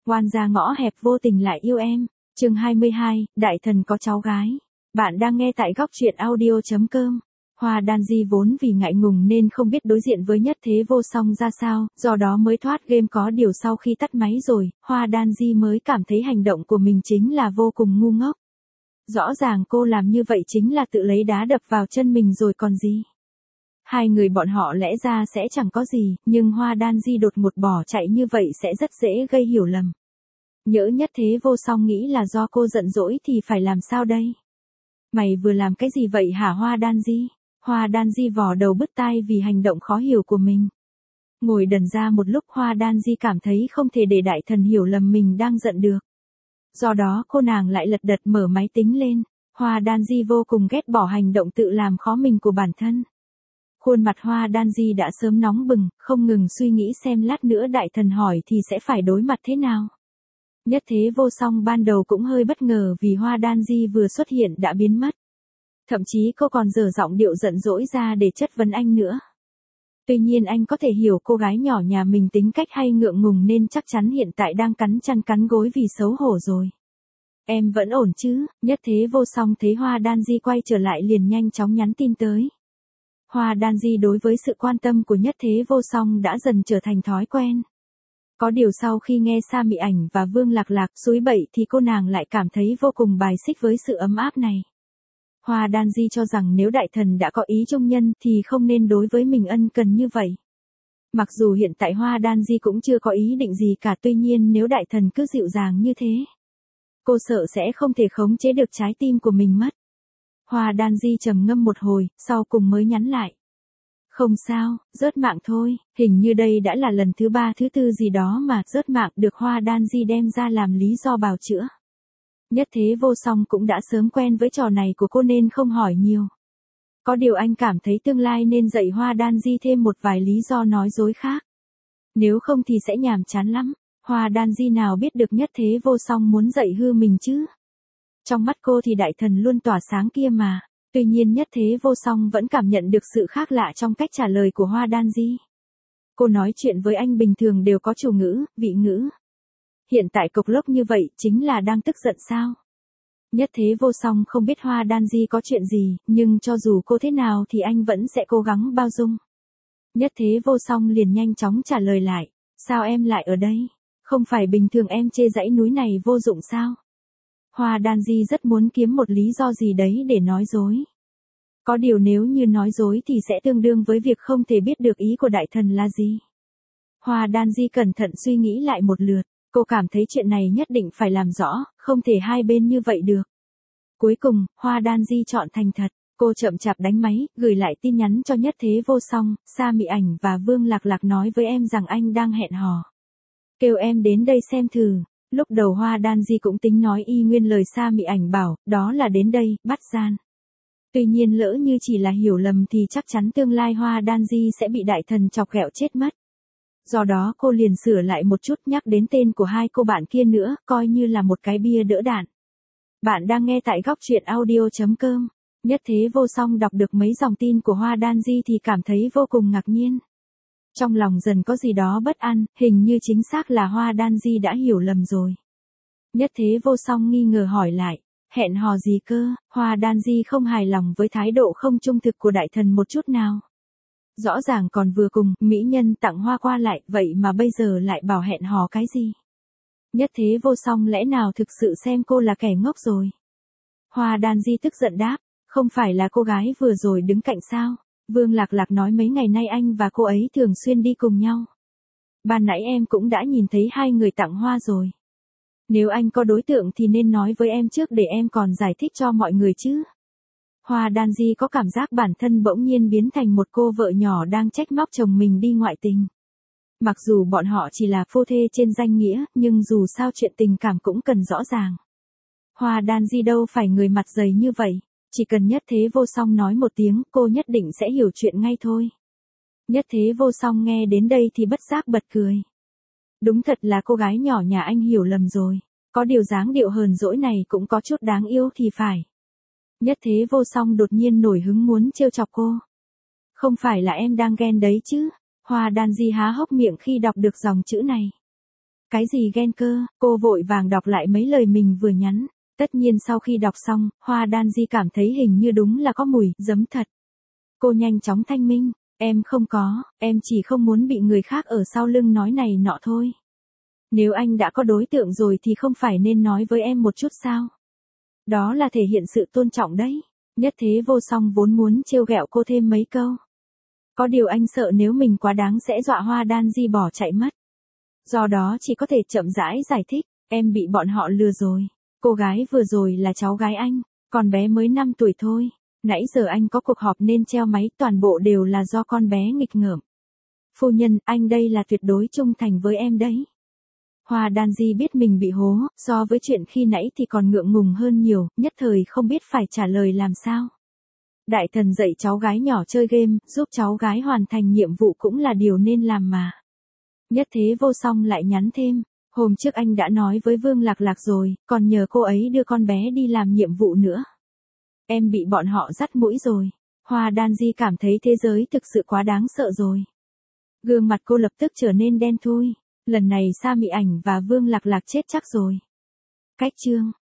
Oan gia ngõ hẹp vô tình lại yêu em. Chương 22, đại thần có cháu gái. Bạn đang nghe tại góc truyện audio.com. Hoa Đan Di vốn vì ngại ngùng nên không biết đối diện với Nhất Thế Vô Song ra sao, do đó mới thoát game. Có điều sau khi tắt máy rồi, Hoa Đan Di mới cảm thấy hành động của mình chính là vô cùng ngu ngốc. Rõ ràng cô làm như vậy chính là tự lấy đá đập vào chân mình rồi còn gì. Hai người bọn họ lẽ ra sẽ chẳng có gì, nhưng Hoa Đan Di đột ngột bỏ chạy như vậy sẽ rất dễ gây hiểu lầm. Nhỡ Nhất Thế Vô Song nghĩ là do cô giận dỗi thì phải làm sao đây? Mày vừa làm cái gì vậy hả Hoa Đan Di? Hoa Đan Di vò đầu bứt tai vì hành động khó hiểu của mình. Ngồi đần ra một lúc, Hoa Đan Di cảm thấy không thể để đại thần hiểu lầm mình đang giận được. Do đó cô nàng lại lật đật mở máy tính lên. Hoa Đan Di vô cùng ghét bỏ hành động tự làm khó mình của bản thân. Khuôn mặt Hoa Đan Di đã sớm nóng bừng, không ngừng suy nghĩ xem lát nữa đại thần hỏi thì sẽ phải đối mặt thế nào. Nhất Thế Vô Song ban đầu cũng hơi bất ngờ vì Hoa Đan Di vừa xuất hiện đã biến mất. Thậm chí cô còn giở giọng điệu giận dỗi ra để chất vấn anh nữa. Tuy nhiên anh có thể hiểu cô gái nhỏ nhà mình tính cách hay ngượng ngùng nên chắc chắn hiện tại đang cắn chăn cắn gối vì xấu hổ rồi. Em vẫn ổn chứ? Nhất Thế Vô Song thấy Hoa Đan Di quay trở lại liền nhanh chóng nhắn tin tới. Hoa Đan Di đối với sự quan tâm của Nhất Thế Vô Song đã dần trở thành thói quen. Có điều sau khi nghe Sa Mị Ảnh và Vương Lạc Lạc xúi bậy thì cô nàng lại cảm thấy vô cùng bài xích với sự ấm áp này. Hoa Đan Di cho rằng nếu đại thần đã có ý trung nhân thì không nên đối với mình ân cần như vậy. Mặc dù hiện tại Hoa Đan Di cũng chưa có ý định gì cả, tuy nhiên nếu đại thần cứ dịu dàng như thế, cô sợ sẽ không thể khống chế được trái tim của mình mất. Hoa Đan Di trầm ngâm một hồi, sau cùng mới nhắn lại. Không sao, rớt mạng thôi, hình như đây đã là lần thứ 3 thứ 4 gì đó mà rớt mạng được Hoa Đan Di đem ra làm lý do bào chữa. Nhất Thế Vô Song cũng đã sớm quen với trò này của cô nên không hỏi nhiều. Có điều anh cảm thấy tương lai nên dạy Hoa Đan Di thêm một vài lý do nói dối khác. Nếu không thì sẽ nhàm chán lắm. Hoa Đan Di nào biết được Nhất Thế Vô Song muốn dạy hư mình chứ. Trong mắt cô thì đại thần luôn tỏa sáng kia mà. Tuy nhiên Nhất Thế Vô Song vẫn cảm nhận được sự khác lạ trong cách trả lời của Hoa Đan Di. Cô nói chuyện với anh bình thường đều có chủ ngữ, vị ngữ. Hiện tại cộc lốc như vậy chính là đang tức giận sao? Nhất Thế Vô Song không biết Hoa Đan Di có chuyện gì, nhưng cho dù cô thế nào thì anh vẫn sẽ cố gắng bao dung. Nhất Thế Vô Song liền nhanh chóng trả lời lại. Sao em lại ở đây? Không phải bình thường em chê dãy núi này vô dụng sao? Hoa Đan Di rất muốn kiếm một lý do gì đấy để nói dối. Có điều nếu như nói dối thì sẽ tương đương với việc không thể biết được ý của đại thần là gì. Hoa Đan Di cẩn thận suy nghĩ lại một lượt, cô cảm thấy chuyện này nhất định phải làm rõ, không thể hai bên như vậy được. Cuối cùng, Hoa Đan Di chọn thành thật, cô chậm chạp đánh máy, gửi lại tin nhắn cho Nhất Thế Vô Song, Sa Mị Ảnh và Vương Lạc Lạc nói với em rằng anh đang hẹn hò. Kêu em đến đây xem thử. Lúc đầu Hoa Đan Di cũng tính nói y nguyên lời Sa Mị Ảnh bảo, đó là đến đây, bắt gian. Tuy nhiên lỡ như chỉ là hiểu lầm thì chắc chắn tương lai Hoa Đan Di sẽ bị đại thần chọc ghẹo chết mất. Do đó cô liền sửa lại một chút, nhắc đến tên của hai cô bạn kia nữa, coi như là một cái bia đỡ đạn. Bạn đang nghe tại góc truyện audio.com. Nhất Thế Vô Song đọc được mấy dòng tin của Hoa Đan Di thì cảm thấy vô cùng ngạc nhiên. Trong lòng dần có gì đó bất an, hình như chính xác là Hoa Đan Di đã hiểu lầm rồi. Nhất Thế Vô Song nghi ngờ hỏi lại, hẹn hò gì cơ? Hoa Đan Di không hài lòng với thái độ không trung thực của đại thần một chút nào. Rõ ràng còn vừa cùng mỹ nhân tặng hoa qua lại, vậy mà bây giờ lại bảo hẹn hò cái gì? Nhất Thế Vô Song lẽ nào thực sự xem cô là kẻ ngốc rồi? Hoa Đan Di tức giận đáp, không phải là cô gái vừa rồi đứng cạnh sao? Vương Lạc Lạc nói mấy ngày nay anh và cô ấy thường xuyên đi cùng nhau. Ban nãy em cũng đã nhìn thấy hai người tặng hoa rồi. Nếu anh có đối tượng thì nên nói với em trước để em còn giải thích cho mọi người chứ. Hoa Đan Di có cảm giác bản thân bỗng nhiên biến thành một cô vợ nhỏ đang trách móc chồng mình đi ngoại tình. Mặc dù bọn họ chỉ là phu thê trên danh nghĩa, nhưng dù sao chuyện tình cảm cũng cần rõ ràng. Hoa Đan Di đâu phải người mặt dày như vậy. Chỉ cần Nhất Thế Vô Song nói một tiếng, cô nhất định sẽ hiểu chuyện ngay thôi. Nhất Thế Vô Song nghe đến đây thì bất giác bật cười. Đúng thật là cô gái nhỏ nhà anh hiểu lầm rồi. Có điều dáng điệu hờn dỗi này cũng có chút đáng yêu thì phải. Nhất Thế Vô Song đột nhiên nổi hứng muốn trêu chọc cô. Không phải là em đang ghen đấy chứ? Hoa Đan Di há hốc miệng khi đọc được dòng chữ này. Cái gì ghen cơ, cô vội vàng đọc lại mấy lời mình vừa nhắn. Tất nhiên sau khi đọc xong, Hoa Đan Di cảm thấy hình như đúng là có mùi, giấm thật. Cô nhanh chóng thanh minh, em không có, em chỉ không muốn bị người khác ở sau lưng nói này nọ thôi. Nếu anh đã có đối tượng rồi thì không phải nên nói với em một chút sao? Đó là thể hiện sự tôn trọng đấy. Nhất Thế Vô Song vốn muốn trêu ghẹo cô thêm mấy câu. Có điều anh sợ nếu mình quá đáng sẽ dọa Hoa Đan Di bỏ chạy mất. Do đó chỉ có thể chậm rãi giải thích, em bị bọn họ lừa rồi. Cô gái vừa rồi là cháu gái anh, con bé mới 5 tuổi thôi. Nãy giờ anh có cuộc họp nên treo máy, toàn bộ đều là do con bé nghịch ngợm. Phu nhân, anh đây là tuyệt đối trung thành với em đấy. Hoa Đan Di biết mình bị hố, so với chuyện khi nãy thì còn ngượng ngùng hơn nhiều, nhất thời không biết phải trả lời làm sao. Đại thần dạy cháu gái nhỏ chơi game, giúp cháu gái hoàn thành nhiệm vụ cũng là điều nên làm mà. Nhất Thế Vô Song lại nhắn thêm, hôm trước anh đã nói với Vương Lạc Lạc rồi, còn nhờ cô ấy đưa con bé đi làm nhiệm vụ nữa. Em bị bọn họ dắt mũi rồi. Hoa Đan Di cảm thấy thế giới thực sự quá đáng sợ rồi. Gương mặt cô lập tức trở nên đen thui. Lần này Sa Mị Ảnh và Vương Lạc Lạc chết chắc rồi. Cách chương